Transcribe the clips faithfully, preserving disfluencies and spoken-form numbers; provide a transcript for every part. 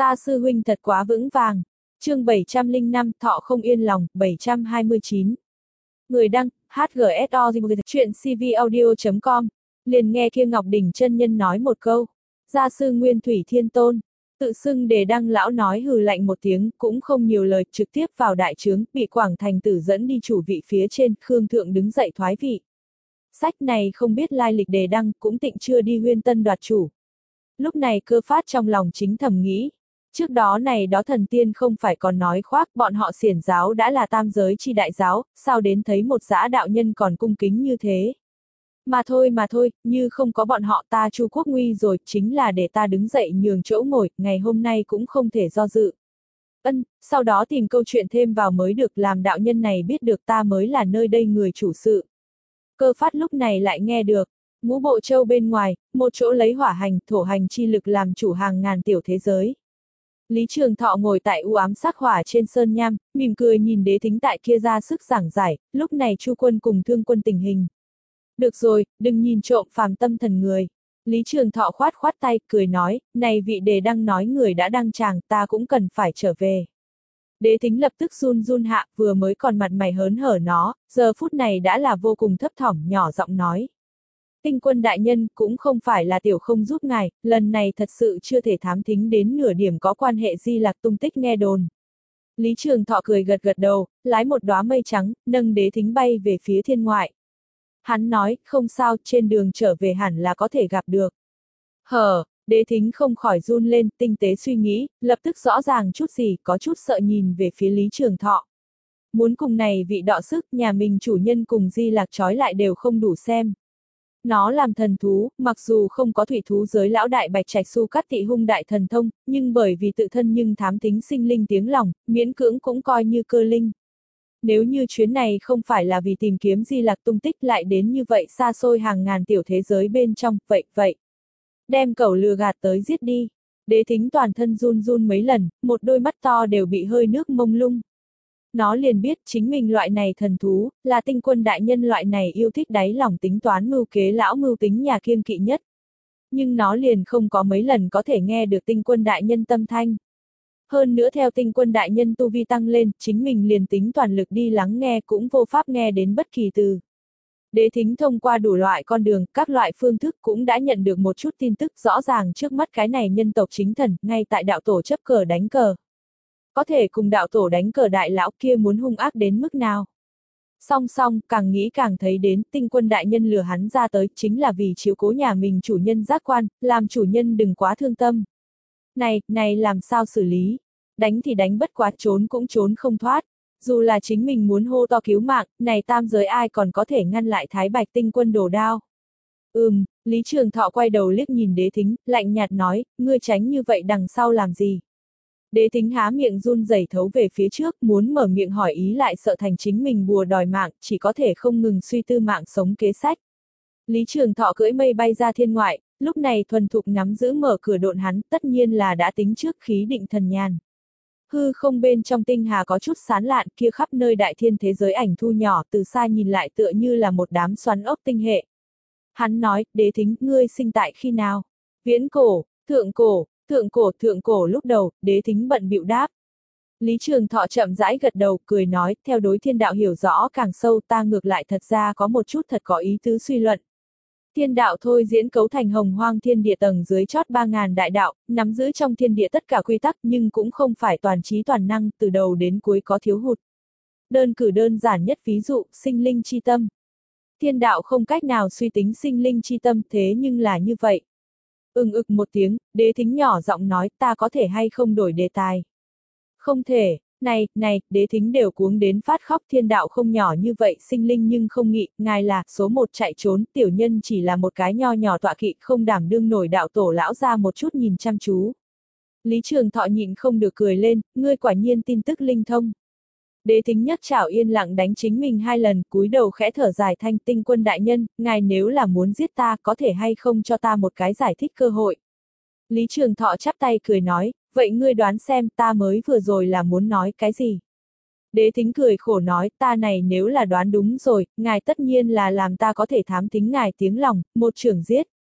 Ta sư huynh thật quá vững vàng. Chương bảy trăm lẻ năm, Thọ không yên lòng, bảy trăm hai mươi chín. Người đăng, hát giê ét o, chuyện c v audio chấm com. Liền nghe kia Ngọc Đỉnh chân nhân nói một câu. Gia sư Nguyên Thủy Thiên Tôn. Tự xưng Đề Đăng lão nói hừ lạnh một tiếng, cũng không nhiều lời, trực tiếp vào đại trướng, bị Quảng Thành Tử dẫn đi chủ vị phía trên, Khương Thượng đứng dậy thoái vị. Sách này không biết lai lịch Đề Đăng, cũng tịnh chưa đi Huyên Tân đoạt chủ. Lúc này Cơ Phát trong lòng chính thầm nghĩ. Trước đó này đó thần tiên không phải còn nói khoác bọn họ xiển giáo đã là tam giới chi đại giáo, sao đến thấy một dã đạo nhân còn cung kính như thế. Mà thôi mà thôi, như không có bọn họ ta Chu Quốc nguy rồi, chính là để ta đứng dậy nhường chỗ ngồi, ngày hôm nay cũng không thể do dự. Ân, sau đó tìm câu chuyện thêm vào mới được, làm đạo nhân này biết được ta mới là nơi đây người chủ sự. Cơ Phát lúc này lại nghe được, Ngũ Bộ Châu bên ngoài, một chỗ lấy hỏa hành, thổ hành chi lực làm chủ hàng ngàn tiểu thế giới. Lý Trường Thọ ngồi tại u ám sắc hỏa trên sơn nham, mỉm cười nhìn Đế Thính tại kia ra sức giảng giải, lúc này Chu Quân cùng Thương Quân tình hình. Được rồi, đừng nhìn trộm phàm tâm thần người. Lý Trường Thọ khoát khoát tay, cười nói, này vị Đề Đăng nói người đã đăng tràng, ta cũng cần phải trở về. Đế Thính lập tức run run hạ, vừa mới còn mặt mày hớn hở nó, giờ phút này đã là vô cùng thấp thỏm, nhỏ giọng nói. Tinh Quân đại nhân cũng không phải là tiểu không giúp ngài, lần này thật sự chưa thể thám thính đến nửa điểm có quan hệ Di Lạc tung tích nghe đồn. Lý Trường Thọ cười gật gật đầu, lái một đóa mây trắng, nâng Đế Thính bay về phía thiên ngoại. Hắn nói, không sao, trên đường trở về hẳn là có thể gặp được. Hờ, Đế Thính không khỏi run lên, tinh tế suy nghĩ, lập tức rõ ràng chút gì, có chút sợ nhìn về phía Lý Trường Thọ. Muốn cùng này vị đọ sức, nhà mình chủ nhân cùng Di Lạc trói lại đều không đủ xem. Nó làm thần thú, mặc dù không có thủy thú giới lão đại bạch trạch su cắt tị hung đại thần thông, nhưng bởi vì tự thân nhưng thám thính sinh linh tiếng lòng, miễn cưỡng cũng coi như cơ linh. Nếu như chuyến này không phải là vì tìm kiếm Di Lạc tung tích lại đến như vậy xa xôi hàng ngàn tiểu thế giới bên trong, vậy, vậy. Đem cẩu lừa gạt tới giết đi. Đế Thính toàn thân run run mấy lần, một đôi mắt to đều bị hơi nước mông lung. Nó liền biết chính mình loại này thần thú, là Tinh Quân đại nhân loại này yêu thích đáy lòng tính toán mưu kế lão mưu tính nhà kiêng kỵ nhất. Nhưng nó liền không có mấy lần có thể nghe được Tinh Quân đại nhân tâm thanh. Hơn nữa theo Tinh Quân đại nhân tu vi tăng lên, chính mình liền tính toàn lực đi lắng nghe cũng vô pháp nghe đến bất kỳ từ. Đế Thính thông qua đủ loại con đường, các loại phương thức cũng đã nhận được một chút tin tức rõ ràng trước mắt cái này nhân tộc chính thần, ngay tại đạo tổ chấp cờ đánh cờ. Có thể cùng đạo tổ đánh cờ đại lão kia muốn hung ác đến mức nào. Song song, càng nghĩ càng thấy đến, Tinh Quân đại nhân lừa hắn ra tới, chính là vì chiếu cố nhà mình chủ nhân giác quan, làm chủ nhân đừng quá thương tâm. Này, này làm sao xử lý? Đánh thì đánh bất quá, trốn cũng trốn không thoát. Dù là chính mình muốn hô to cứu mạng, này tam giới ai còn có thể ngăn lại Thái Bạch Tinh Quân đổ đao. Ừm, Lý Trường Thọ quay đầu liếc nhìn Đế Thính, lạnh nhạt nói, ngươi tránh như vậy đằng sau làm gì? Đế Thính há miệng run rẩy thấu về phía trước, muốn mở miệng hỏi ý lại sợ thành chính mình bùa đòi mạng, chỉ có thể không ngừng suy tư mạng sống kế sách. Lý Trường Thọ cưỡi mây bay ra thiên ngoại, lúc này thuần thục nắm giữ mở cửa độn hắn, tất nhiên là đã tính trước khí định thần nhàn. Hư không bên trong tinh hà có chút sán lạn, kia khắp nơi đại thiên thế giới ảnh thu nhỏ, từ xa nhìn lại tựa như là một đám xoắn ốc tinh hệ. Hắn nói, Đế Thính, ngươi sinh tại khi nào? Viễn cổ, thượng cổ, thượng cổ, thượng cổ lúc đầu, Đế Thính bận bịu đáp. Lý Trường Thọ chậm rãi gật đầu, cười nói, theo đối thiên đạo hiểu rõ càng sâu ta ngược lại thật ra có một chút thật có ý tứ suy luận. Thiên đạo thôi diễn cấu thành hồng hoang thiên địa tầng dưới chót ba ngàn đại đạo, nắm giữ trong thiên địa tất cả quy tắc nhưng cũng không phải toàn trí toàn năng, từ đầu đến cuối có thiếu hụt. Đơn cử đơn giản nhất ví dụ, sinh linh chi tâm. Thiên đạo không cách nào suy tính sinh linh chi tâm thế nhưng là như vậy. Ưng ực một tiếng, Đế Thính nhỏ giọng nói ta có thể hay không đổi đề tài. Không thể, này, này, Đế Thính đều cuống đến phát khóc thiên đạo không nhỏ như vậy sinh linh nhưng không nghị, ngài là số một chạy trốn, tiểu nhân chỉ là một cái nho nhỏ tọa kỵ không đảm đương nổi đạo tổ lão ra một chút nhìn chăm chú. Lý Trường Thọ nhịn không được cười lên, ngươi quả nhiên tin tức linh thông. Đế Thính nhấc chảo yên lặng đánh chính mình hai lần, cúi đầu khẽ thở dài thanh Tinh Quân đại nhân, ngài nếu là muốn giết ta có thể hay không cho ta một cái giải thích cơ hội. Lý Trường Thọ chắp tay cười nói, vậy ngươi đoán xem ta mới vừa rồi là muốn nói cái gì? Đế Thính cười khổ nói, ta này nếu là đoán đúng rồi, ngài tất nhiên là làm ta có thể thám thính ngài tiếng lòng, một trưởng giết.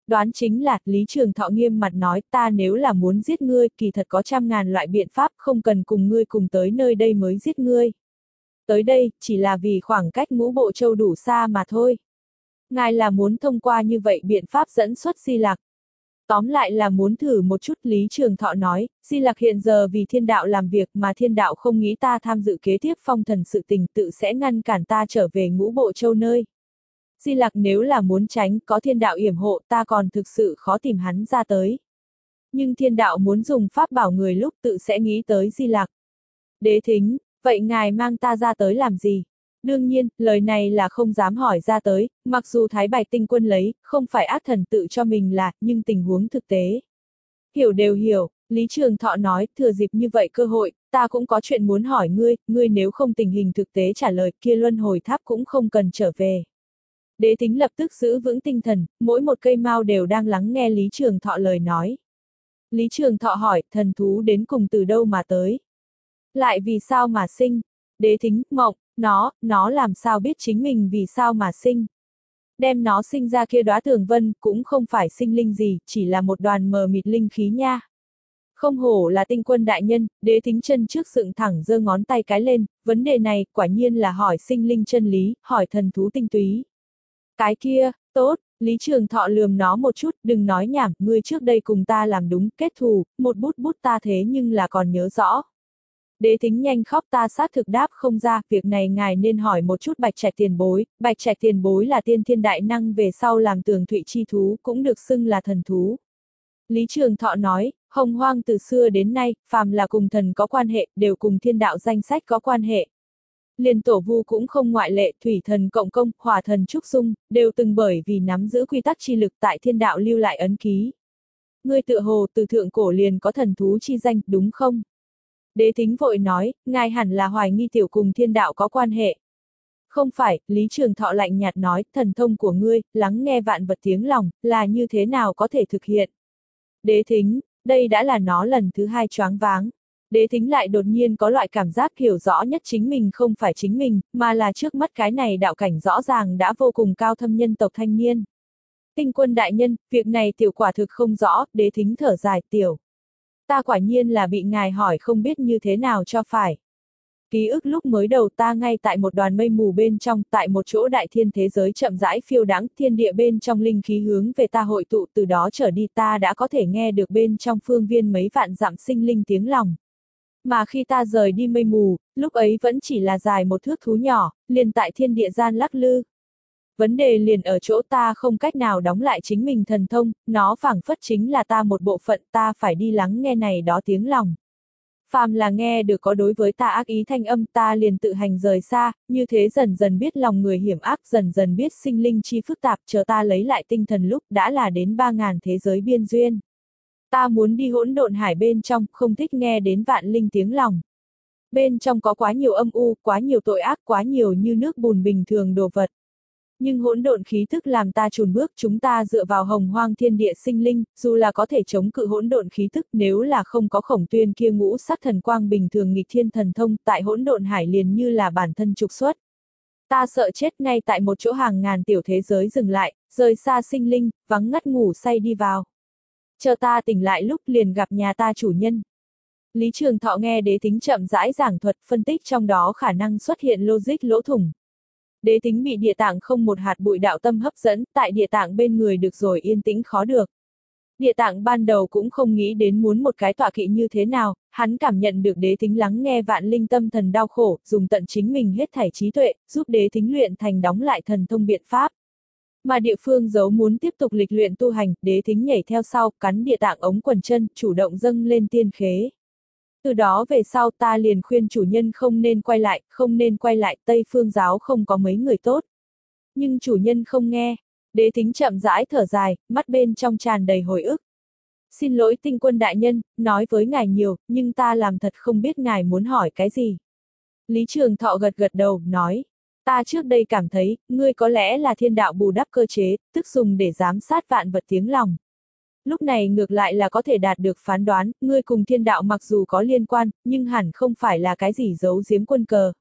Đoán chính là, Lý Trường Thọ nghiêm mặt nói, ta nếu là muốn giết ngươi, kỳ thật có trăm ngàn loại biện pháp, không cần cùng ngươi cùng tới nơi đây mới giết ngươi. Tới đây, chỉ là vì khoảng cách Ngũ Bộ Châu đủ xa mà thôi. Ngài là muốn thông qua như vậy biện pháp dẫn xuất Di Lặc. Tóm lại là muốn thử một chút, Lý Trường Thọ nói, Di Lặc hiện giờ vì thiên đạo làm việc mà thiên đạo không nghĩ ta tham dự kế tiếp phong thần sự tình, tự sẽ ngăn cản ta trở về Ngũ Bộ Châu nơi. Di Lặc nếu là muốn tránh, có thiên đạo yểm hộ, ta còn thực sự khó tìm hắn ra tới. Nhưng thiên đạo muốn dùng pháp bảo người lúc tự sẽ nghĩ tới Di Lặc. Đế Thính, vậy ngài mang ta ra tới làm gì? Đương nhiên, lời này là không dám hỏi ra tới, mặc dù Thái Bạch Tinh Quân lấy, không phải ác thần tự cho mình là, nhưng tình huống thực tế. Hiểu đều hiểu, Lý Trường Thọ nói, thừa dịp như vậy cơ hội, ta cũng có chuyện muốn hỏi ngươi, ngươi nếu không tình hình thực tế trả lời, kia luân hồi tháp cũng không cần trở về. Đế Thính lập tức giữ vững tinh thần, mỗi một cây mao đều đang lắng nghe Lý Trường Thọ lời nói. Lý Trường Thọ hỏi, thần thú đến cùng từ đâu mà tới? Lại vì sao mà sinh? Đế Thính, mộng, nó, nó làm sao biết chính mình vì sao mà sinh? Đem nó sinh ra kia đóa tường vân, cũng không phải sinh linh gì, chỉ là một đoàn mờ mịt linh khí nha. Không hổ là Tinh Quân đại nhân, Đế Thính chân trước dựng thẳng giơ ngón tay cái lên, vấn đề này, quả nhiên là hỏi sinh linh chân lý, hỏi thần thú tinh túy. Cái kia, tốt, Lý Trường Thọ lườm nó một chút, đừng nói nhảm, ngươi trước đây cùng ta làm đúng, kết thù, một bút bút ta thế nhưng là còn nhớ rõ. Đế Thính nhanh khóc, ta xác thực đáp không ra, việc này ngài nên hỏi một chút Bạch Trạch tiền bối, Bạch Trạch tiền bối là tiên thiên đại năng về sau làm tường thụy chi thú, cũng được xưng là thần thú. Lý Trường Thọ nói, Hồng Hoang từ xưa đến nay, phàm là cùng thần có quan hệ, đều cùng thiên đạo danh sách có quan hệ. Liền Tổ Vu cũng không ngoại lệ, thủy thần Cộng Công, hỏa thần Trúc Dung, đều từng bởi vì nắm giữ quy tắc chi lực tại thiên đạo lưu lại ấn ký. Ngươi tựa hồ từ thượng cổ liền có thần thú chi danh, đúng không? Đế Thính vội nói, ngài hẳn là hoài nghi tiểu cùng thiên đạo có quan hệ. Không phải, Lý Trường Thọ lạnh nhạt nói, thần thông của ngươi, lắng nghe vạn vật tiếng lòng, là như thế nào có thể thực hiện? Đế Thính, đây đã là nó lần thứ hai choáng váng. Đế Thính lại đột nhiên có loại cảm giác hiểu rõ nhất chính mình không phải chính mình, mà là trước mắt cái này đạo cảnh rõ ràng đã vô cùng cao thâm nhân tộc thanh niên. Tinh Quân đại nhân, việc này tiểu quả thực không rõ, Đế Thính thở dài, tiểu. Ta quả nhiên là bị ngài hỏi không biết như thế nào cho phải. Ký ức lúc mới đầu ta ngay tại một đoàn mây mù bên trong, tại một chỗ đại thiên thế giới chậm rãi phiêu đáng, thiên địa bên trong linh khí hướng về ta hội tụ, từ đó trở đi ta đã có thể nghe được bên trong phương viên mấy vạn dặm sinh linh tiếng lòng. Mà khi ta rời đi mây mù, lúc ấy vẫn chỉ là dài một thước thú nhỏ, liền tại thiên địa gian lắc lư. Vấn đề liền ở chỗ ta không cách nào đóng lại chính mình thần thông, nó phảng phất chính là ta một bộ phận, ta phải đi lắng nghe này đó tiếng lòng. Phàm là nghe được có đối với ta ác ý thanh âm, ta liền tự hành rời xa, như thế dần dần biết lòng người hiểm ác, dần dần biết sinh linh chi phức tạp, chờ ta lấy lại tinh thần lúc đã là đến ba ngàn thế giới biên duyên. Ta muốn đi hỗn độn hải bên trong, không thích nghe đến vạn linh tiếng lòng. Bên trong có quá nhiều âm u, quá nhiều tội ác, quá nhiều như nước bùn bình thường đồ vật. Nhưng hỗn độn khí thức làm ta chùn bước, chúng ta dựa vào hồng hoang thiên địa sinh linh, dù là có thể chống cự hỗn độn khí thức, nếu là không có Khổng Tuyên kia ngũ sắc thần quang bình thường nghịch thiên thần thông, tại hỗn độn hải liền như là bản thân trục xuất. Ta sợ chết ngay tại một chỗ hàng ngàn tiểu thế giới dừng lại, rời xa sinh linh, vắng ngắt ngủ say đi vào. Chờ ta tỉnh lại lúc liền gặp nhà ta chủ nhân. Lý Trường Thọ nghe Đế Thính chậm rãi giảng thuật, phân tích trong đó khả năng xuất hiện logic lỗ thủng. Đế Thính bị địa tạng không một hạt bụi đạo tâm hấp dẫn, tại địa tạng bên người được rồi yên tĩnh khó được. Địa tạng ban đầu cũng không nghĩ đến muốn một cái tọa kỵ như thế nào, hắn cảm nhận được Đế Thính lắng nghe vạn linh tâm thần đau khổ, dùng tận chính mình hết thảy trí tuệ, giúp Đế Thính luyện thành đóng lại thần thông biện pháp. Mà địa phương giấu muốn tiếp tục lịch luyện tu hành, Đế Thính nhảy theo sau, cắn địa tạng ống quần chân, chủ động dâng lên tiên khế. Từ đó về sau ta liền khuyên chủ nhân không nên quay lại, không nên quay lại, Tây Phương giáo không có mấy người tốt. Nhưng chủ nhân không nghe. Đế Thính chậm rãi thở dài, mắt bên trong tràn đầy hồi ức. Xin lỗi Tinh Quân đại nhân, nói với ngài nhiều, nhưng ta làm thật không biết ngài muốn hỏi cái gì. Lý Trường Thọ gật gật đầu, nói. Ta trước đây cảm thấy, ngươi có lẽ là thiên đạo bù đắp cơ chế, tức dùng để giám sát vạn vật tiếng lòng. Lúc này ngược lại là có thể đạt được phán đoán, ngươi cùng thiên đạo mặc dù có liên quan, nhưng hẳn không phải là cái gì giấu giếm quân cờ.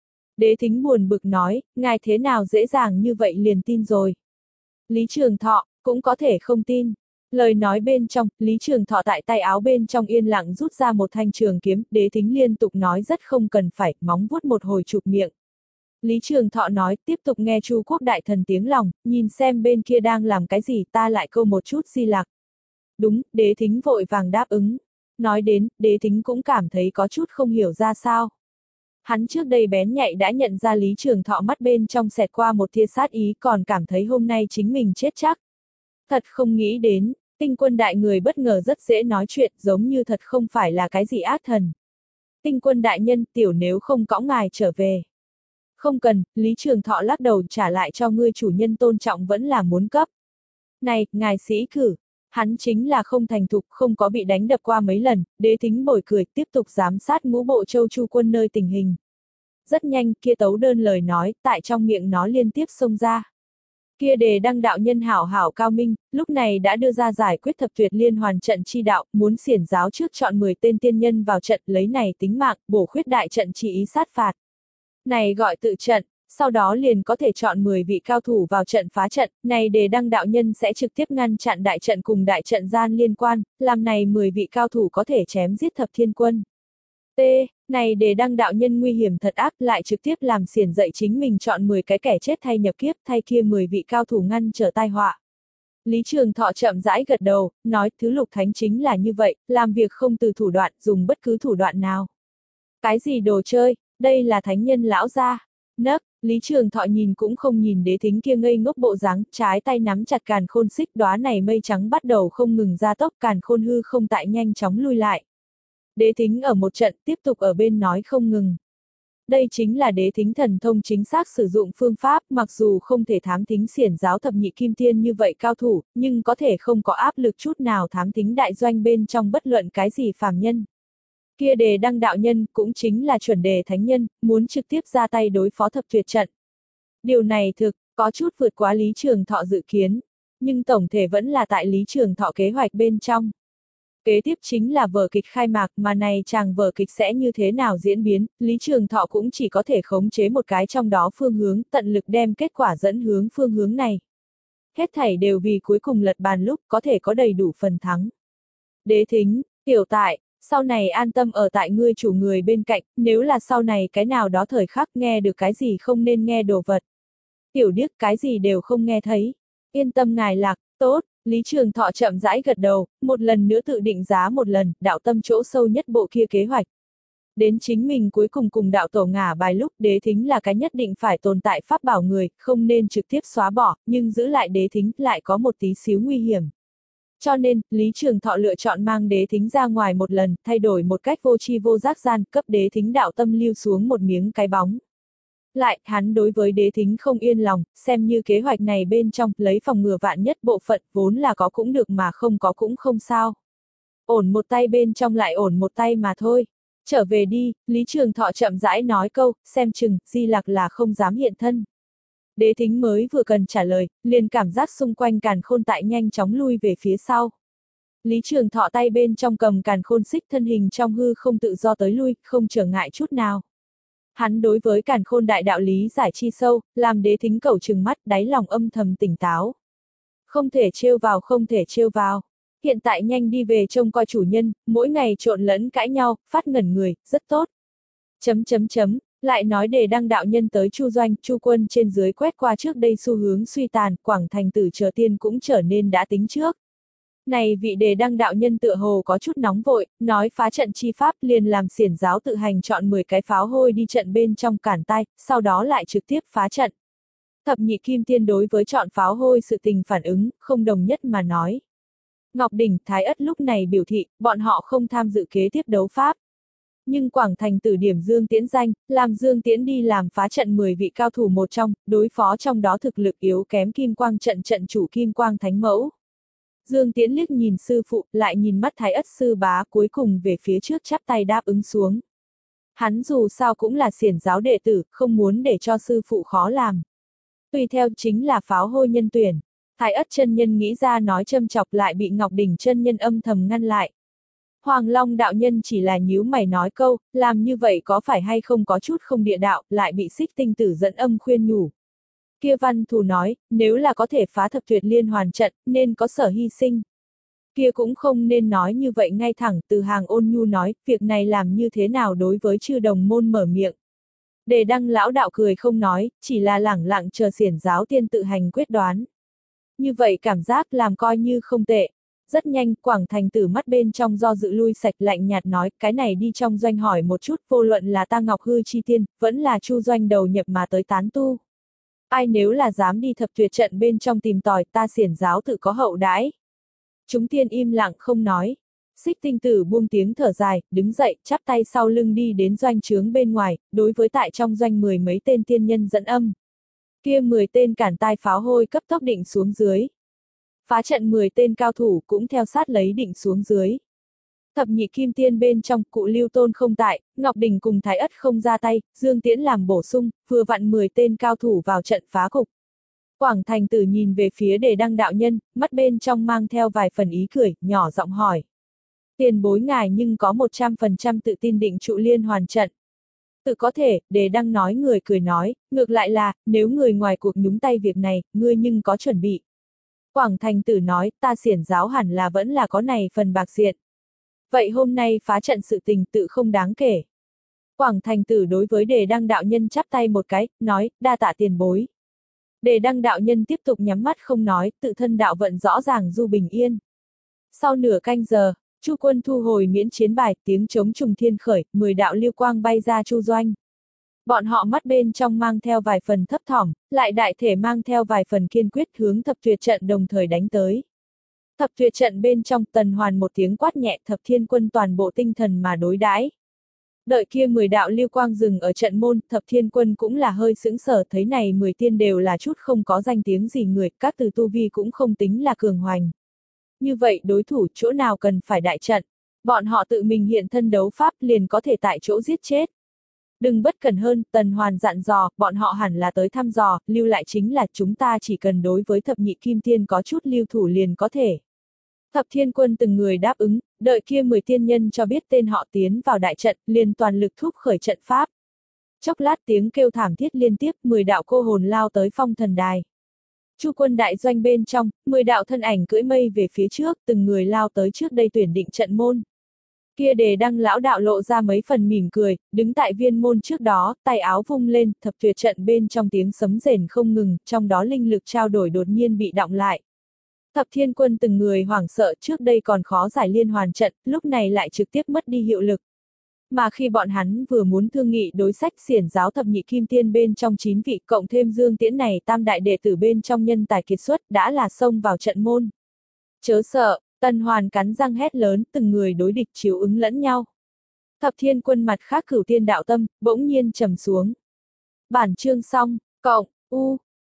Đế Thính buồn bực nói, ngài thế nào dễ dàng như vậy liền tin rồi. Lý Trường Thọ, cũng có thể không tin. Lời nói bên trong, Lý Trường Thọ tại tay áo bên trong yên lặng rút ra một thanh trường kiếm, Đế Thính liên tục nói rất không cần phải, móng vuốt một hồi chụp miệng. Lý Trường Thọ nói, tiếp tục nghe Chu Quốc đại thần tiếng lòng, nhìn xem bên kia đang làm cái gì, ta lại câu một chút Di Lặc. Đúng, Đế Thính vội vàng đáp ứng. Nói đến, Đế Thính cũng cảm thấy có chút không hiểu ra sao. Hắn trước đây bén nhạy đã nhận ra Lý Trường Thọ mắt bên trong xẹt qua một tia sát ý, còn cảm thấy hôm nay chính mình chết chắc. Thật không nghĩ đến, Tinh Quân đại người bất ngờ rất dễ nói chuyện, giống như thật không phải là cái gì ác thần. Tinh Quân đại nhân, tiểu nếu không cõng ngài trở về. Không cần, Lý Trường Thọ lắc đầu, trả lại cho ngươi chủ nhân tôn trọng vẫn là muốn cấp. Này, ngài sĩ cử. Hắn chính là không thành thục, không có bị đánh đập qua mấy lần, Đế Thính bồi cười, tiếp tục giám sát ngũ bộ châu Chu quân nơi tình hình. Rất nhanh, kia tấu đơn lời nói, tại trong miệng nó liên tiếp xông ra. Kia Đề Đăng đạo nhân hảo hảo cao minh, lúc này đã đưa ra giải quyết thập tuyệt liên hoàn trận chi đạo, muốn xiển giáo trước chọn mười tên tiên nhân vào trận, lấy này tính mạng, bổ khuyết đại trận chỉ ý sát phạt. Này gọi tự trận. Sau đó liền có thể chọn mười vị cao thủ vào trận phá trận, này Đề Đăng đạo nhân sẽ trực tiếp ngăn chặn đại trận cùng đại trận gian liên quan, làm này mười vị cao thủ có thể chém giết thập thiên quân. T. Này Đề Đăng đạo nhân nguy hiểm thật ác, lại trực tiếp làm xiển dạy chính mình chọn mười cái kẻ chết thay nhập kiếp, thay kia mười vị cao thủ ngăn trở tai họa. Lý Trường Thọ chậm rãi gật đầu, nói thứ lục thánh chính là như vậy, làm việc không từ thủ đoạn, dùng bất cứ thủ đoạn nào. Cái gì đồ chơi, đây là thánh nhân lão gia. Nấc, Lý Trường Thọ nhìn cũng không nhìn Đế Thính kia ngây ngốc bộ dáng, trái tay nắm chặt càn khôn xích, đóa này mây trắng bắt đầu không ngừng gia tốc, càn khôn hư không tại nhanh chóng lui lại. Đế Thính ở một trận, tiếp tục ở bên nói không ngừng. Đây chính là Đế Thính thần thông chính xác sử dụng phương pháp, mặc dù không thể thám thính xiển giáo thập nhị kim tiên như vậy cao thủ, nhưng có thể không có áp lực chút nào thám thính đại doanh bên trong bất luận cái gì phàm nhân. Kia Đề Đăng đạo nhân, cũng chính là chuẩn đề thánh nhân, muốn trực tiếp ra tay đối phó thập tuyệt trận. Điều này thực, có chút vượt quá Lý Trường Thọ dự kiến, nhưng tổng thể vẫn là tại Lý Trường Thọ kế hoạch bên trong. Kế tiếp chính là vở kịch khai mạc, mà này chàng vở kịch sẽ như thế nào diễn biến, Lý Trường Thọ cũng chỉ có thể khống chế một cái trong đó phương hướng, tận lực đem kết quả dẫn hướng phương hướng này. Hết thảy đều vì cuối cùng lật bàn lúc có thể có đầy đủ phần thắng. Đế Thính, tiểu tại, sau này an tâm ở tại ngươi chủ người bên cạnh, nếu là sau này cái nào đó thời khắc nghe được cái gì không nên nghe đồ vật. Tiểu điếc cái gì đều không nghe thấy. Yên tâm ngài lạc, tốt, Lý Trường Thọ chậm rãi gật đầu, một lần nữa tự định giá một lần, đạo tâm chỗ sâu nhất bộ kia kế hoạch. Đến chính mình cuối cùng cùng đạo tổ ngả bài lúc Đế Thính là cái nhất định phải tồn tại pháp bảo người, không nên trực tiếp xóa bỏ, nhưng giữ lại Đế Thính lại có một tí xíu nguy hiểm. Cho nên, Lý Trường Thọ lựa chọn mang Đế Thính ra ngoài một lần, thay đổi một cách vô tri vô giác gian, cấp Đế Thính đạo tâm lưu xuống một miếng cái bóng. Lại, hắn đối với Đế Thính không yên lòng, xem như kế hoạch này bên trong, lấy phòng ngừa vạn nhất bộ phận, vốn là có cũng được mà không có cũng không sao. Ổn một tay bên trong lại ổn một tay mà thôi. Trở về đi, Lý Trường Thọ chậm rãi nói câu, xem chừng, Di Lặc là không dám hiện thân. Đế Thính mới vừa cần trả lời, liền cảm giác xung quanh càn khôn tại nhanh chóng lui về phía sau. Lý Trường Thọ tay bên trong cầm càn khôn xích, thân hình trong hư không tự do tới lui, không trở ngại chút nào. Hắn đối với càn khôn đại đạo lý giải chi sâu, làm Đế Thính cẩu trừng mắt, đáy lòng âm thầm tỉnh táo. Không thể trêu vào, không thể trêu vào. Hiện tại nhanh đi về trông coi chủ nhân, mỗi ngày trộn lẫn cãi nhau, phát ngẩn người, rất tốt. Chấm chấm chấm, lại nói Đề Đăng đạo nhân tới Chu doanh, Chu quân trên dưới quét qua trước đây xu hướng suy tàn, Quảng Thành Tử chờ tiên cũng trở nên đã tính trước. Này vị Đề Đăng đạo nhân tựa hồ có chút nóng vội, nói phá trận chi pháp liền làm xiển giáo tự hành chọn mười cái pháo hôi đi trận bên trong cản tay, sau đó lại trực tiếp phá trận. Thập nhị kim tiên đối với chọn pháo hôi sự tình phản ứng, không đồng nhất mà nói. Ngọc Đỉnh, Thái Ất lúc này biểu thị, bọn họ không tham dự kế tiếp đấu pháp. Nhưng Quảng Thành Tử điểm Dương Tiễn danh, làm Dương Tiễn đi làm phá trận mười vị cao thủ một trong, đối phó trong đó thực lực yếu kém Kim Quang trận trận chủ Kim Quang Thánh Mẫu. Dương Tiễn liếc nhìn sư phụ, lại nhìn mắt Thái Ất sư bá, cuối cùng về phía trước chắp tay đáp ứng xuống. Hắn dù sao cũng là xiển giáo đệ tử, không muốn để cho sư phụ khó làm. Tùy theo chính là pháo hôi nhân tuyển. Thái Ất chân nhân nghĩ ra nói châm chọc lại bị Ngọc Đỉnh chân nhân âm thầm ngăn lại. Hoàng Long đạo nhân chỉ là nhíu mày nói câu, làm như vậy có phải hay không có chút không địa đạo, lại bị Xích Tinh Tử dẫn âm khuyên nhủ. Kia văn thù nói, nếu là có thể phá thập tuyệt liên hoàn trận, nên có sở hy sinh. Kia cũng không nên nói như vậy ngay thẳng, Từ Hàng ôn nhu nói, việc này làm như thế nào đối với chư đồng môn mở miệng. Đề Đăng lão đạo cười không nói, chỉ là lẳng lặng chờ xiển giáo tiên tự hành quyết đoán. Như vậy cảm giác làm coi như không tệ. Rất nhanh, Quảng Thành Tử mắt bên trong do dự lui sạch lạnh nhạt nói, cái này đi trong doanh hỏi một chút, vô luận là ta Ngọc Hư Chi Tiên, vẫn là Chu doanh đầu nhập mà tới tán tu. Ai nếu là dám đi thập tuyệt trận bên trong tìm tòi, ta xiển giáo tự có hậu đãi. Chúng tiên im lặng không nói. Xích Tinh Tử buông tiếng thở dài, đứng dậy, chắp tay sau lưng đi đến doanh trướng bên ngoài, đối với tại trong doanh mười mấy tên tiên nhân dẫn âm. Kia mười tên cản tai pháo hôi cấp tốc định xuống dưới. Phá trận mười tên cao thủ cũng theo sát lấy định xuống dưới. Thập nhị kim tiên bên trong, cụ Lưu Tôn không tại, Ngọc Đình cùng Thái Ất không ra tay, Dương Tiễn làm bổ sung, vừa vặn mười tên cao thủ vào trận phá cục. Quảng Thành Tử nhìn về phía Đề Đăng đạo nhân, mắt bên trong mang theo vài phần ý cười, nhỏ giọng hỏi. Tiền bối ngài nhưng có một trăm phần trăm tự tin định trụ liên hoàn trận. Tự có thể, Đề Đăng nói người cười nói, ngược lại là, nếu người ngoài cuộc nhúng tay việc này, ngươi nhưng có chuẩn bị. Quảng Thành Tử nói, ta xiển giáo hẳn là vẫn là có này phần bạc diện. Vậy hôm nay phá trận sự tình tự không đáng kể. Quảng Thành Tử đối với Đề Đăng đạo nhân chắp tay một cái, nói, đa tạ tiền bối. Đề Đăng đạo nhân tiếp tục nhắm mắt không nói, tự thân đạo vận rõ ràng du bình yên. Sau nửa canh giờ, Chu quân thu hồi miễn chiến bài, tiếng trống trùng thiên khởi, mười đạo lưu quang bay ra Chu doanh. Bọn họ mắt bên trong mang theo vài phần thấp thỏm, lại đại thể mang theo vài phần kiên quyết hướng thập tuyệt trận đồng thời đánh tới. Thập tuyệt trận bên trong, Tần Hoàn một tiếng quát nhẹ, thập thiên quân toàn bộ tinh thần mà đối đãi. Đợi kia mười đạo lưu quang dừng ở trận môn, thập thiên quân cũng là hơi sững sờ, thấy này mười tiên đều là chút không có danh tiếng gì người, các từ tu vi cũng không tính là cường hoành. Như vậy đối thủ chỗ nào cần phải đại trận, bọn họ tự mình hiện thân đấu pháp liền có thể tại chỗ giết chết. Đừng bất cẩn hơn, Tần Hoàn dặn dò, bọn họ hẳn là tới thăm dò, lưu lại chính là chúng ta chỉ cần đối với thập nhị kim tiên có chút lưu thủ liền có thể. Thập thiên quân từng người đáp ứng, đợi kia mười tiên nhân cho biết tên họ tiến vào đại trận, liền toàn lực thúc khởi trận pháp. Chốc lát tiếng kêu thảm thiết liên tiếp, mười đạo cô hồn lao tới phong thần đài. Chu quân đại doanh bên trong, mười đạo thân ảnh cưỡi mây về phía trước, từng người lao tới trước đây tuyển định trận môn. Kia Đề Đăng lão đạo lộ ra mấy phần mỉm cười, đứng tại viên môn trước đó, tay áo vung lên, thập tuyệt trận bên trong tiếng sấm rền không ngừng, trong đó linh lực trao đổi đột nhiên bị đọng lại. Thập thiên quân từng người hoảng sợ, trước đây còn khó giải liên hoàn trận, lúc này lại trực tiếp mất đi hiệu lực. Mà khi bọn hắn vừa muốn thương nghị đối sách xiển giáo thập nhị kim tiên bên trong chín vị cộng thêm Dương Tiễn này tam đại đệ tử bên trong nhân tài kiệt xuất đã là xông vào trận môn. Chớ sợ, Tần Hoàn cắn răng hét lớn, từng người đối địch chiếu ứng lẫn nhau. Thập thiên quân mặt khác cửu tiên đạo tâm, bỗng nhiên trầm xuống. Bản chương xong, cộng, u.